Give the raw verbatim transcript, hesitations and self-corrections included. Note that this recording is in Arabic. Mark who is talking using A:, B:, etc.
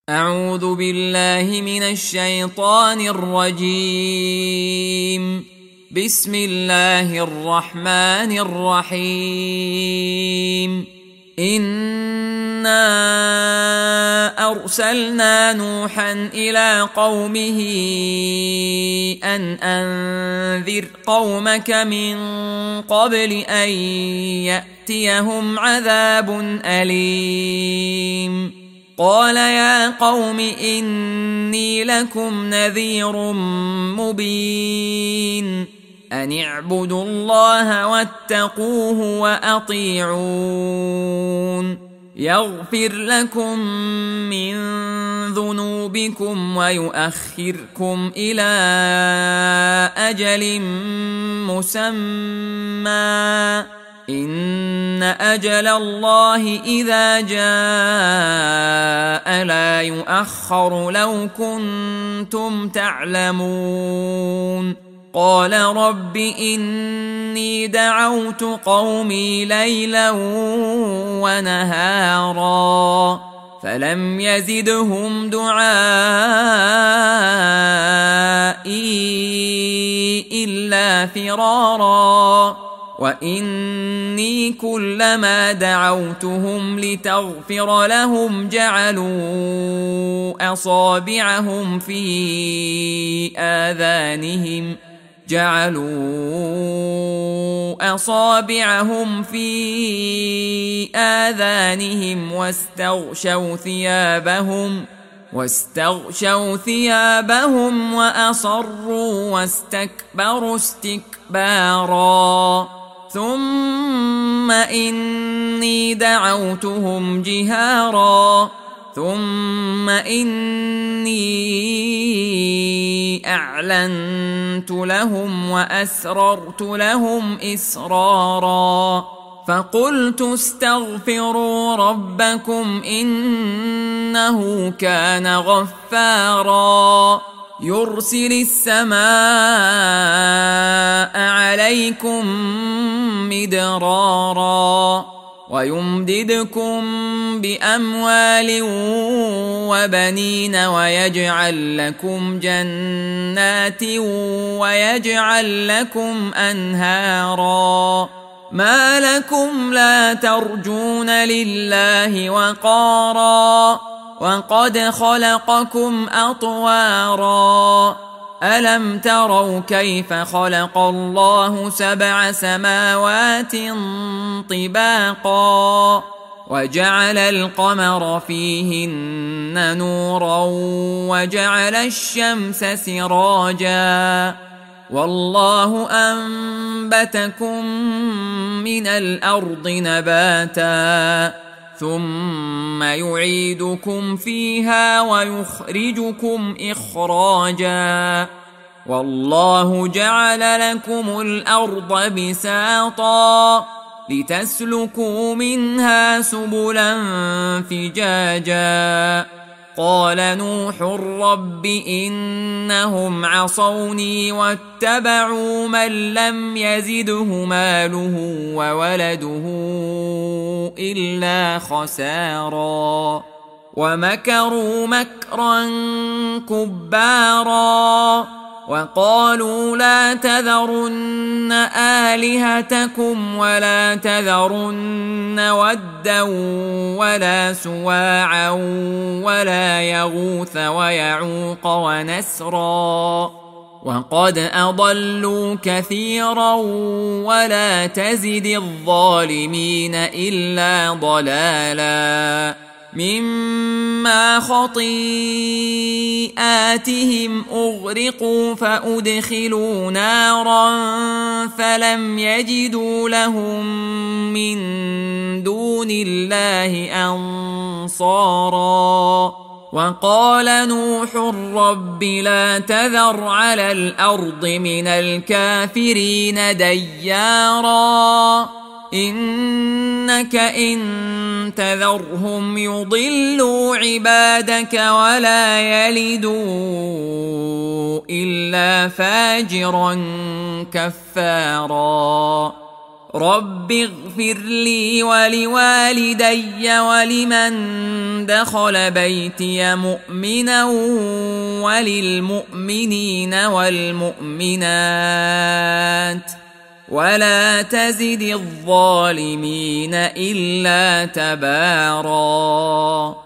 A: أعوذ بالله من الشيطان الرجيم. بسم الله الرحمن الرحيم. إنا أرسلنا نوحا إلى قومه أن أنذر قومك من قبل أن يأتيهم عذاب أليم. قال يا قوم إني لكم نذير مبين أن اعبدوا الله واتقوه وأطيعون يغفر لكم من ذنوبكم ويؤخركم إلى أجل مسمى إن أجل الله إذا جاء لا يؤخر لو كنتم تعلمون. قال رب إني دعوت قومي ليلا ونهارا فلم يزدهم دعائي إلا فرارا وإني كلما دعوتهم لتغفر لهم جعلوا أصابعهم في آذانهم جعلوا أصابعهم في آذانهم واستغشوا ثيابهم واستغشوا ثيابهم وأصروا واستكبروا استكبارا ثم إني دعوتهم جهارا ثم إني أعلنت لهم وأسررت لهم إسرارا فقلت استغفروا ربكم إنه كان غفارا يرسل السماء عليكم مدرارا ويمددكم بأموال وبنين ويجعل لكم جنات ويجعل لكم أنهارا ما لكم لا ترجون لله وقارا وقد خلقكم أطوارا ألم تروا كيف خلق الله سبع سماوات طباقا وجعل القمر فيهن نورا وجعل الشمس سراجا والله أنبتكم من الأرض نباتا ثم يعيدكم فيها ويخرجكم إخراجا والله جعل لكم الأرض بساطا لتسلكوا منها سبلا فجاجا قال نوح رب إنهم عصوني واتبعوا من لم يزده ماله وولده إلا خسارا ومكروا مكرا كبارا وقالوا لا تذرن آلهتكم ولا تذرن ودا ولا سواعا ولا يغوث ويعوق ونسرا وقد أضلوا كثيرا ولا تزد الظالمين إلا ضلالا مما خطيئاتهم أغرقوا فأدخلوا نارا فلم يجدوا لهم من دون الله أنصارا وقال نوح رب لا تذر على الأرض من الكافرين ديارا إنك إن تذرهم يضلوا عبادك ولا يلدوا إلا فاجرا كفارا رب اغفر لي ولوالدي ولمن دخل بيتي مؤمنا وللمؤمنين والمؤمنات ولا تزد الظالمين إلا تباراً.